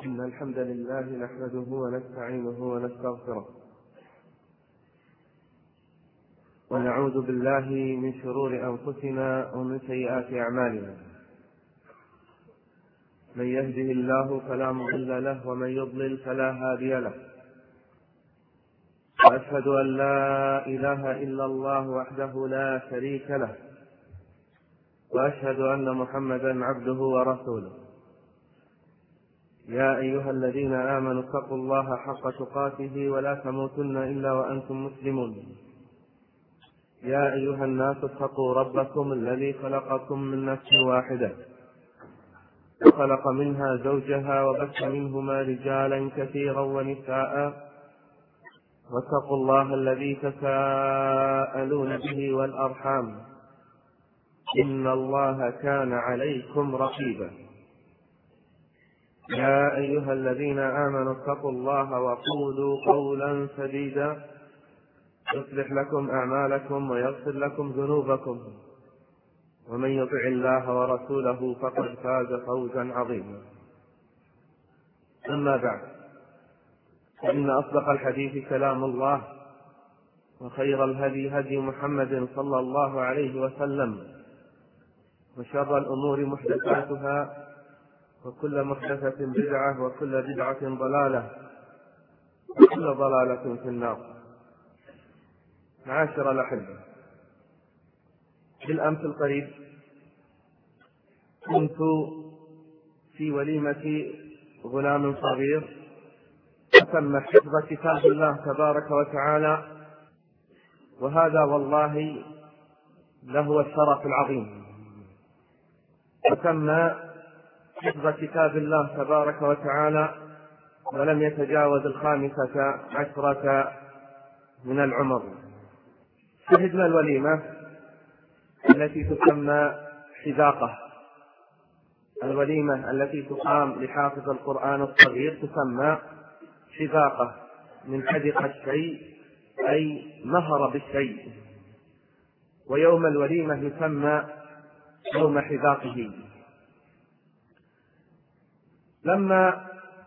إن الحمد لله نحمده ونستعينه ونستغفره ونعوذ بالله من شرور أنفسنا ومن سيئات أعمالنا. من يهده الله فلا مضل له ومن يضلل فلا هادي له. وأشهد أن لا إله إلا الله وحده لا شريك له، وأشهد أن محمدا عبده ورسوله. يا أيها الذين آمنوا اتقوا الله حق تقاته ولا تموتن إلا وأنتم مسلمون. يا أيها الناس اتقوا ربكم الذي خلقكم من نفس واحدة وخلق منها زوجها وبث منهما رجالا كثيرا ونساء، واتقوا الله الذي تساءلون به والأرحام إن الله كان عليكم رقيبا. يا أيها الذين آمنوا اتقوا الله وقولوا قولا سديدا يصلح لكم أعمالكم ويغفر لكم ذنوبكم، ومن يطع الله ورسوله فقد فاز فوزا عظيما. أما بعد، فإن أصدق الحديث كلام الله، وخير الهدي هدي محمد صلى الله عليه وسلم، وشر الأمور محدثاتها، وكل محدثة بدعة، وكل بدعة ضلالة، وكل ضلالة في النار. معاشر الأحبة، بالأمس القريب كنت في وليمة غلام صغير تم حفظ كتاب الله تبارك وتعالى، وهذا والله لهو الشرف العظيم. وتم حفظ كتاب الله تبارك وتعالى ولم يتجاوز 15 من العمر. شهدنا الوليمة التي تسمى حذاقة. الوليمة التي تقام لحافظ القرآن الصغير تسمى حذاقة، من حذق الشيء أي مهر بالشيء، ويوم الوليمة يسمى يوم حذاقه. لما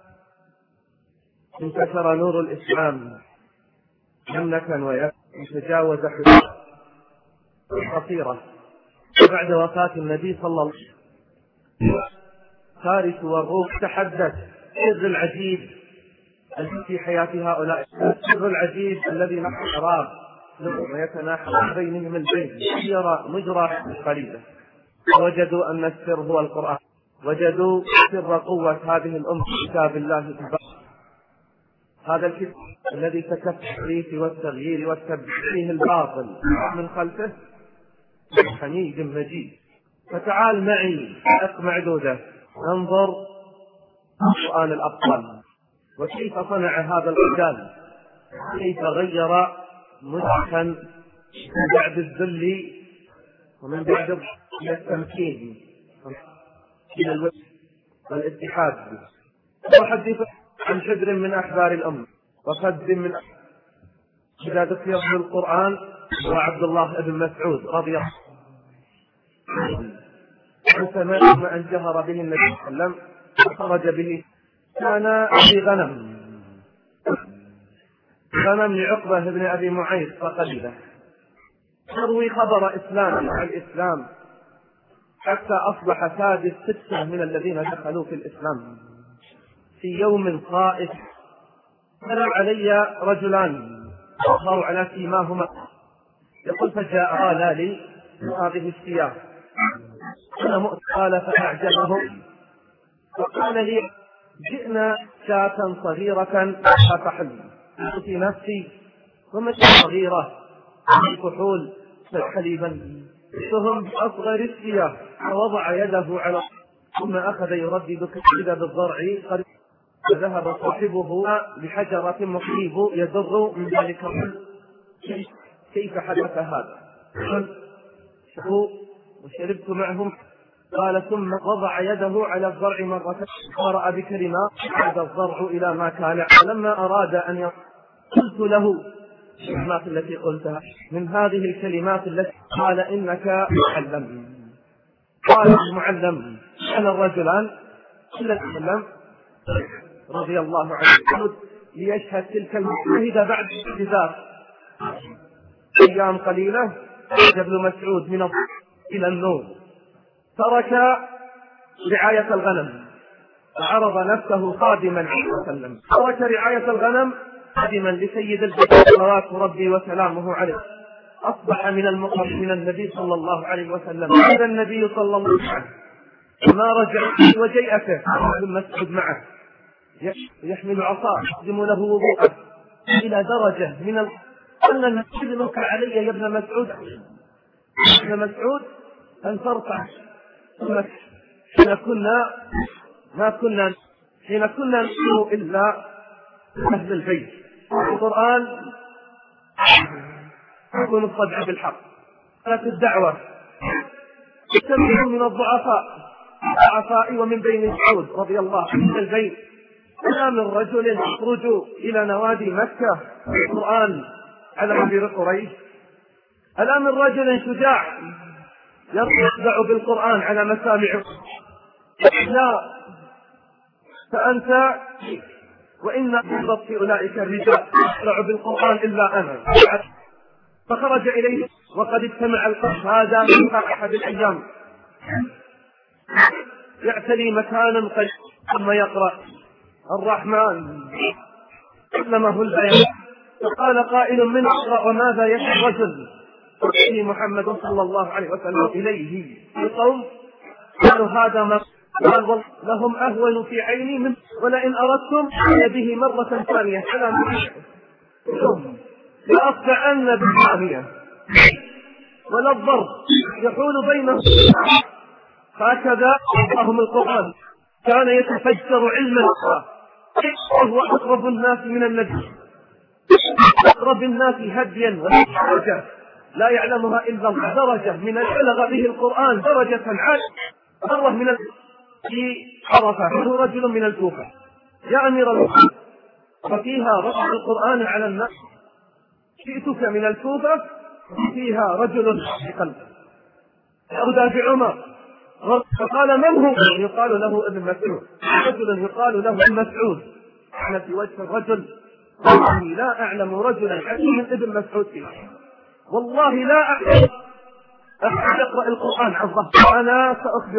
انتشر نور الإسلام مملكا ويتجاوز حدود قصيرة بعد وفاة النبي صلى الله عليه وسلم، فارس والروم تحدث السر العجيب في حياة هؤلاء، السر العجيب الذي نحن نراه ويتناحى بينهم البين يرى مجرى قليلة. وجدوا أن السر هو القرآن، وجدوا سر قوة هذه الأمة كتاب الله تبارك. هذا الكتاب الذي تكفى التحريف والتغيير والتبديل فيه الباطل من خلفه حميد مجيد. فتعال معي معدودة انظر قرآن الأبطال، وكيف صنع هذا الرجال، كيف غير مدركا من بعد الذل ومن بعد التمكين إلى الوجه والاتحاد. وحدث عن حبر من أحبار الأمة وفد من إذا ذكر في القرآن وعبد الله بن مسعود رضي الله عنه ما أن جهر به النبي صلى الله عليه وسلم وخرج به. كان في غنم لعقبة بن أبي معيط فقلده تروي خبر إسلام عن الإسلام، حتى أصبح سادس 6 من الذين دخلوا في الإسلام. في يوم صائف دخلوا علي رجلان أظهروا على سيماهما، يقول فجاء قال لي هذه الثياب أنا مؤت، قال فأعجبهم فقال لي جئنا شاة صغيرة فحل في نفسي ومتى صغيرة في كحول حليبا فهم بأصغر الثياب، فوضع يده على ثم أخذ يردد كذا بالضرع فذهب صاحبه بحجرة مصيب يدر من ذلك. كيف حدث هذا؟ وشربت معهم. قال ثم وضع يده على الضرع مرة قرأ بكلمات عاد الضرع إلى ما كان. لما أراد أن قلت له الكلمات التي قلتها من هذه الكلمات التي قال إنك معلم. قال المعلم أنا الرجلان إلا المعلم رضي الله عنه ليشهد تلك المشاهدة بعد اعتذار. أيام قليلة خرج ابن مسعود من إلى النوم، ترك رعاية الغنم فعرض نفسه خادما عليه وسلم، ترك رعاية الغنم خادما لسيد البشر صلوات ربي وسلامه عليه. أصبح من المقرب من النبي صلى الله عليه وسلم. هذا النبي صلى الله عليه وسلم ما رجع وجيئته ابن مسعود معه يحمل عصاه يقدم له وضوءه إلى درجة من أن نسلمك علي يا ابن مسعود أن ترفع حين كنا نسلم إلا أهل البيت. القرآن يكون الصدع بالحق، كانت الدعوة تتبع من الضعفاء ومن بين مسعود رضي الله عنه البيت. ألا من رجل يخرج إلى نوادي مكة القرآن على عبير قريش؟ ألا من رجل شجاع يرفع بالقرآن على مسامع؟ لا، فأنت وإن بالضبط أولئك الرجال يرفع بالقرآن إلا أنا. فخرج إليه وقد اجتمع القوم. هذا من أحد الأيام يعتلي مكانا قد ثم يقرأ الرحمن علمه البيان. فقال قائل من اقرأ وماذا يشاء الرجل؟ فقال محمد صلى الله عليه وسلم إليه القوم قالوا هذا ما قال لهم أهون في عيني من ولئن أردتم به مرة ثانية على منكم لأقطعن بالثانية ولا الضرب يحول بينهم. هكذا أعطاهم القرآن. كان يتفجر علما وهو أقرب الناس من النبي، أقرب الناس هديا ودرجة لا يعلمها إلا الله. درجة من بلغ به القرآن درجة عالية. مرة من في عرفة له رجل من الكوفة يا أمير المؤمنين وفيها رفع القرآن على الناس، جئتك من الكوفة فيها رجل بقلب أودى بعمر. فقال من هو؟ يقال له ابن مسعود. رجل يقال له ابن مسعود. أنا في وجه الرجل والله لا أعلم رجلا حكيما ابن مسعود فيه، والله لا أعلم أحد يقرأ القرآن عن ظهر. أنا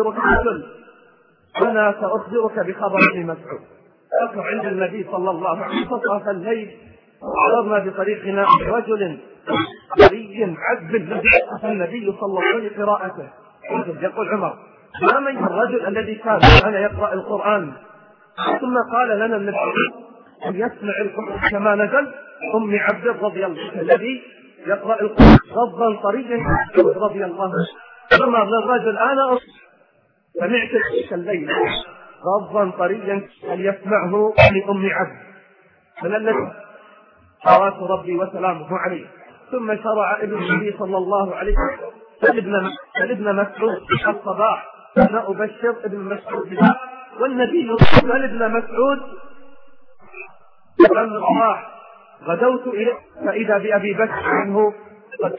سأخبرك بخبر ابن مسعود. أقف عند النبي صلى الله عليه وسلم في الليل عرضنا بطريقنا رجل بري عذب النبي صلى الله عليه وسلم قراءته. يقول عمر ما من الرجل الذي كان يقرأ القرآن؟ ثم قال لنا النبي أن يسمع القرآن كما نزل أم عبد رضي الله عنه الذي يقرأ القرآن غضا طريا رضي الله عنه. ثم للرجل أنا سمعت الليل غضا طريا هل يسمعه لأم عبد من الذي صلوات ربي وسلامه عليه. ثم شرع ابن النبي صلى الله عليه وسلم ابن مسعود الصباح أنا أبشر ابن مسعود والنبي قال ابن مسعود لما الصباح غدوت إليه فإذا بأبي بكر منه قد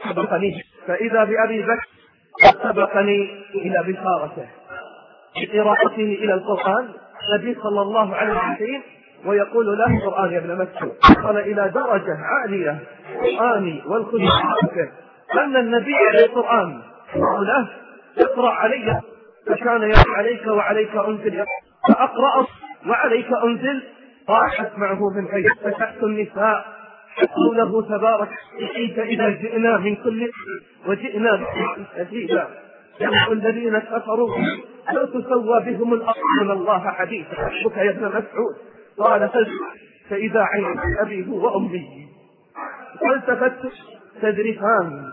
سبقني إلى بشارته بقراءته إلى القرآن. النبي صلى الله عليه وسلم ويقول له القرآن يا ابن مسعود قال إلى درجة عالية القرآن والخشوع أن النبي عليه القرآن له اقرأ علي فكان يقرأ عليك وعليك أنزل فأقرأ وعليك أنزل طاحت معه من غير فتحت النساء قوله تبارك كيف إذا جئنا من كل وجئنا شديدا يقول الذين كفروا لو تسوى بهم الأرض من الله حديثا حسبك يا ابن مسعود قال فإذا عين أبيه وأمي فالتفت تدريفان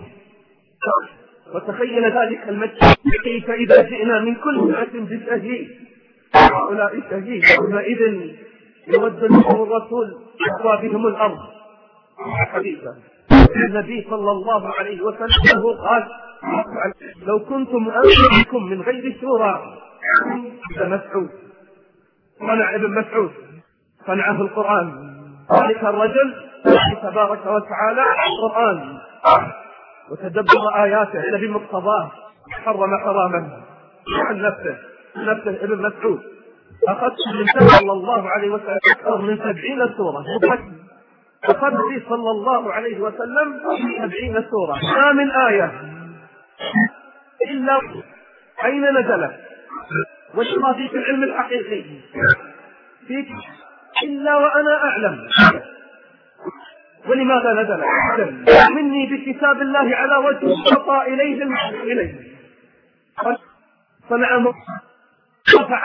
وتخيل ذلك المجد كيف إذا جئنا من كل أمة بشهيد هؤلاء شهيد يومئذ يود لهم الرسول تسوى بهم الأرض حديثا. النبي صلى الله عليه وسلم قال لو كنتم أنفسكم من غير شورى مسعود صنع ابن مسعود صنعه القرآن. ذلك الرجل تبارك وتعالى القرآن وتدبر آياته بمقتضاه حرم حراما عن نفسه ابن مسعود أخذت من صلى الله عليه وسلم أكثر من 70 سورة، أخذت لي صلى الله عليه وسلم 70 سورة، ما من آية إلا أين نزلت وشرى في العلم الحقيقي فيك إلا وأنا أعلم ولماذا نزل مني بكتاب الله على وجه خطأ إليه المحب إليه صنع رفع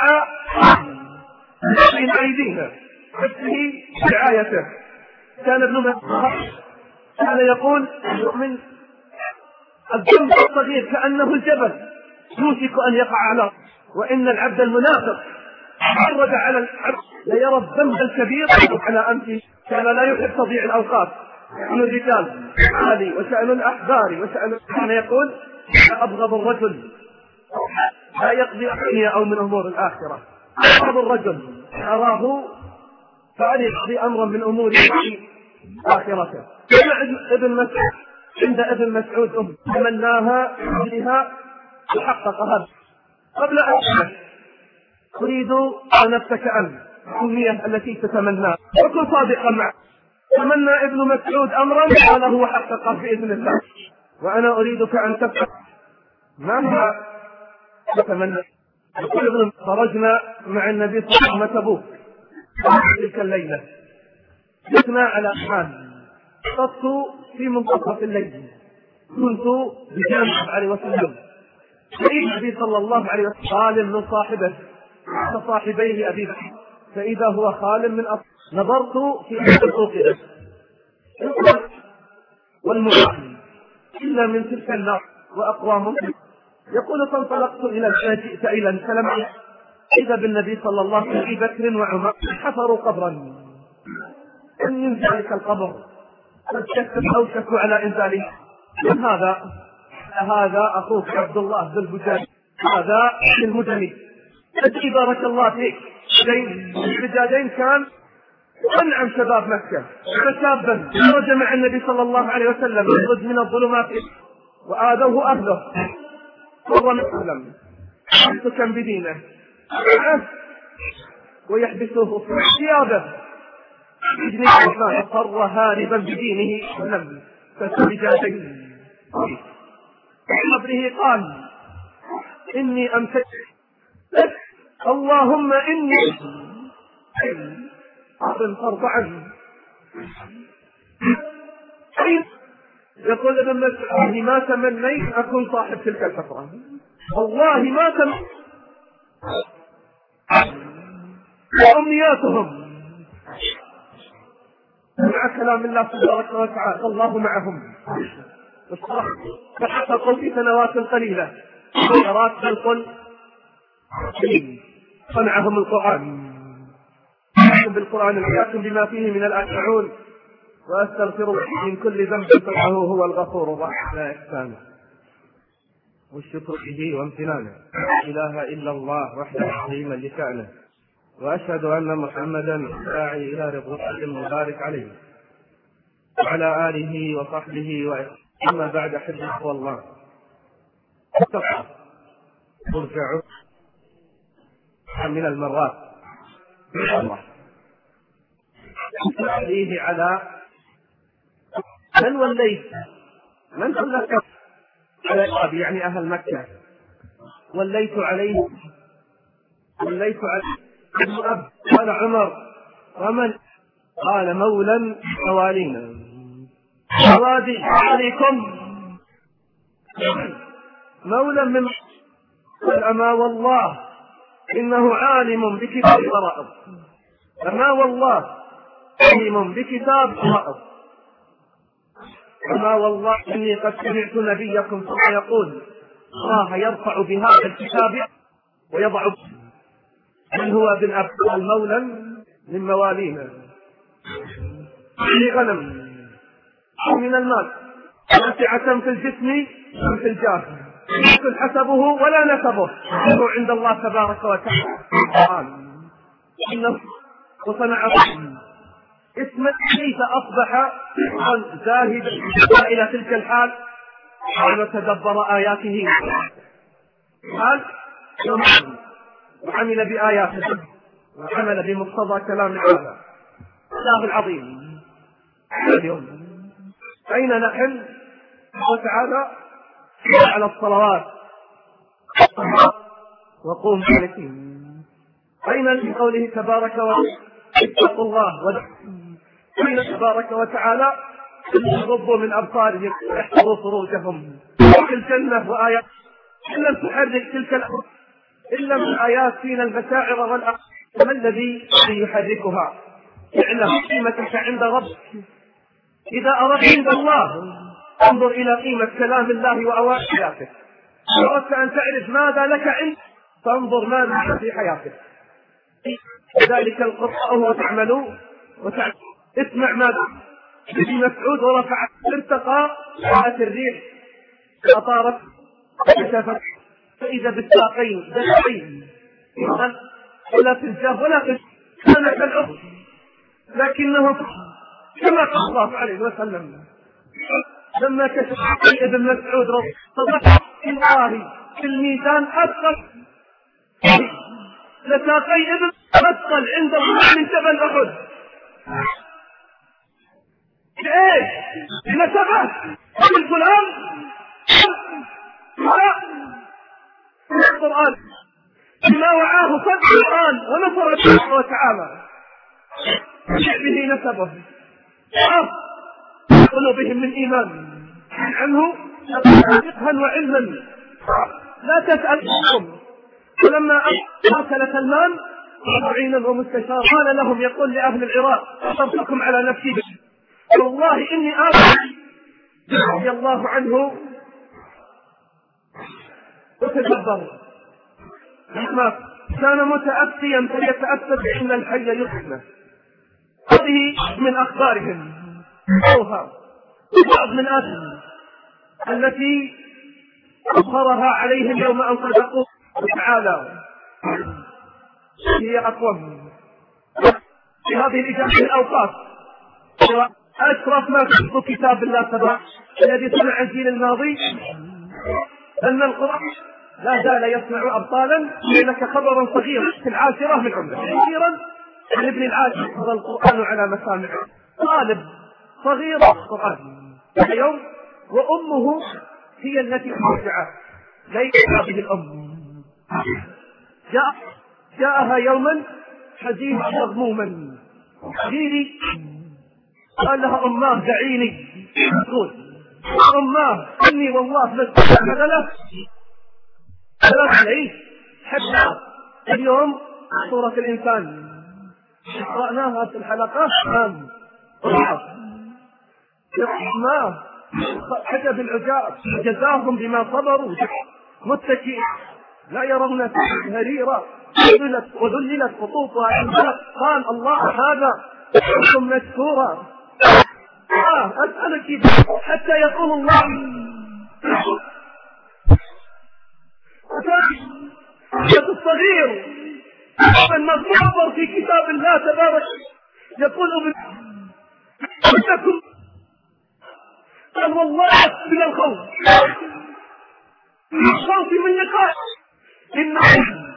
بين أيدينا حفظه رعايته. كان ابن مسعود كان يقول من الذنب الصغير كأنه الجبل يوشك أن يقع على، وإن العبد المنافق عرض على العبد ليرى الذنب الكبير على أنفه. كان لا يحب تضييع الأوقات، شأن الرجال عالي وشأن الأحبار وشأن، كان يقول أبغض الرجل لا يقضي الدنيا أو من أمور الآخرة، أبغض الرجل أراه فأن يقضي أمرا من أمور آخرته. ابن مسعود عند ابن مسعود تمناها بها وحققها قبل أن تريد نفسك أن الأمنية التي تتمناها وكن صادقا معه. تمنى ابن مسعود أمرا قاله وحققه بإذن الله، وأنا أريدك أن تفعل ما تتمنى. خرجنا مع النبي صلى الله عليه وسلم تبوك تلك الليلة، جئنا على حال قصت في منتصف الليل، كنت بجانب عليه وسلم النبي صلى الله عليه وسلم خال من صاحبه كصاحبيه أبي بكر، فإذا هو خال من نظرت في الأوقدة والمعاني إلا من تلك النار وأقوام. يقول فانطلقت إلى جئت إلى السلام إذا بالنبي صلى الله عليه وسلم أبي بكر وعمر حفروا قبرا من ذلك القبر أوشكوا على إنزاله. من هذا؟ هذا أخوك عبد الله ذو البجاج، هذا المدني أدري بارك الله فيك. البجاجين كان أنعم شباب مكة، فشابا خرج مع النبي صلى الله عليه وسلم يخرج من الظلمات وآذوه أهله صلى الله عليه وسلم يمسكا بدينه ويحبسوه في ثيابه بإذن الله، فر هاربا بدينه ولم فالبجاجين في قبره قال إني أمسكت اللهم إني فرض عنه. يقول ابن مسعود ما تمنيت أكون صاحب تلك الفترة، والله ما تمنيت وأمنياتهم مع كلام الله تبارك وتعالى الله معهم فحققوا في سنوات قليلة سنوات خلق صنعهم القرآن بالقرآن الحاكم بما فيه من الأشعون وأستغفر من كل ذنب فإنه هو الغفور الرحيم لا إحسان والشكر به وامتنانه. لا إله إلا الله وحده عظيما لشأنه، وأشهد أن محمدا داعي إلى رضوانه المبارك عليه وعلى آله وصحبه أما بعد حفظه الله ترجع من المرات الله عليه على من وليت من خلق على الأب يعني أهل مكة وليت عليه الأب قال عمر ومن قال مولا موالينا موادي عليكم مولا من أما والله إنه عالم بكتاب فرائض، أما والله عالم بكتاب فرائض، أما والله إني قد سمعت نبيكم ثم يقول الله يرفع بهذا الكتاب ويضع من هو ابن أبطال مولا من موالينا غنم من المال واسعة في الجسم وفي الجاه يأكل حسبه ولا نسبه عند الله تبارك وتعالى إنه وصنع اسم كيف أصبح زاهد إلى تلك الحال وتدبر آياته قال وعمل بآياته وعمل بمقتضى كلام هذا الله العظيم. اليوم أين نحن وتعالى على الصلوات وقوم عليكم؟ أين في قوله تبارك وتعالى اتقوا الله أين تبارك وتعالى يغضوا من أبصارهم ويحفظوا فروجهم في الجنة وآيات إن لم تحرك تلك الأمور إلا من آيات فينا المشاعر والأقل ما الذي يحركها؟ اعلم قيمتك عند ربك. إذا أردت عند الله انظر إلى قيمة كلام الله وأوامر حياتك. إذا أردت أن تعرف ماذا لك عند فانظر ماذا في حياتك. ذلك القرآن وتعملوا اسمع ماذا ابن مسعود ورفع ارتقى جاءت الريح فأطارت وكشفت فإذا بالساقين دفعين ولا في الجاه ولا في كانت الأرض لكنه كما قال الله عليه وسلم لما كشف ابن مسعود صدق الله في الميزان أثقل لساقي ابن أثقل عند الله من جبل أحد. ايش نسبه القرآن القرآن بما وعاه فضل القرآن ونصر الله وتعالى به نسبه قلوبهم من إيمان عنه فقها وعلما لا تسألهم. ولما أرسل سلمان معينا ومستشار قال لهم يقول لأهل العراق أصبتكم على نفسي والله إني رضي الله عنه وتدبر كان متأسيا فليتأسى بأن الحي يحمى. هذه من أخبارهم بعض من أسهم التي أظهرها عليهم يوم أن صدقوا تعالى هي أقوم في هذه الإجابة الأوقات. أشرف ما في كتاب الله تبارك الذي سمع الجيل الماضي أن القرآن لا زال يصنع أبطالا. لك خبرا صغيرا في العاشرة من عمره كثيرا عن ابن العاشر القرآن على مسامع طالب صغير القرآن اليوم وأمه هي التي مرجعه ليس هذه الأم. جاءها يوما حزينا مغموما جيلي قال لها أماه دعيني تقول أماه إني والله مثلا عليه حتى اليوم صورة الإنسان قرأناها في الحلقات ما حجب العجاب جزاهم بما صبروا متكئين لا يرون هريرا وذللت خطوطها قال الله هذا حكم مشكورا. أسألك حتى يقول الله الصغير من نظر في كتاب الله تبارك يقول أنكم قال والله من الخوف من لقاء إنكم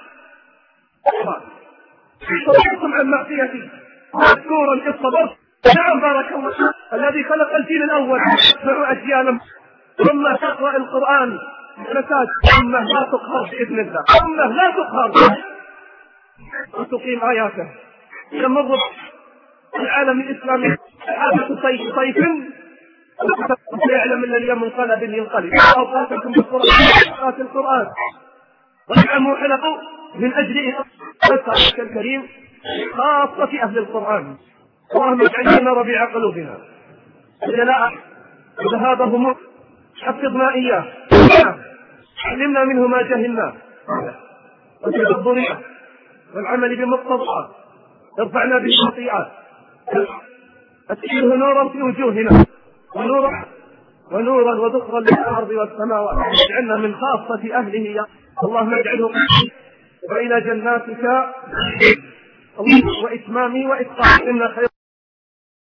صبرتم عن معصيتي مذكورا إذ صبرت. نعم بارك الله الذي خلق الجيل الأول مع أجيالا ثم تقرأ القرآن مساج أمه لا تقهر بإذن الله أمه لا تقهر وتقيم آياته. يمر العالم الإسلامي حادث صيف ويعلم أن اليوم منقلب ينقلب أوقاتكم بالقرآن القرآن ونعموا حلقوا من أجل أسرك الكريم خاصة أهل القرآن. اللهم اجعلنا ربيع قلوبنا جلاء ذهاب هموم حفظنا إياه علمنا منه ما جهلنا وتدبرنا والعمل بمقتضاه ارفعنا بالخطيئات أسكنه نورا في وجوهنا ونورا وذخرا للأرض والسماوات اجعلنا من خاصة أهله يا اللهم اجعله وإلى جناتك وإتمامي وإتقاء إن خير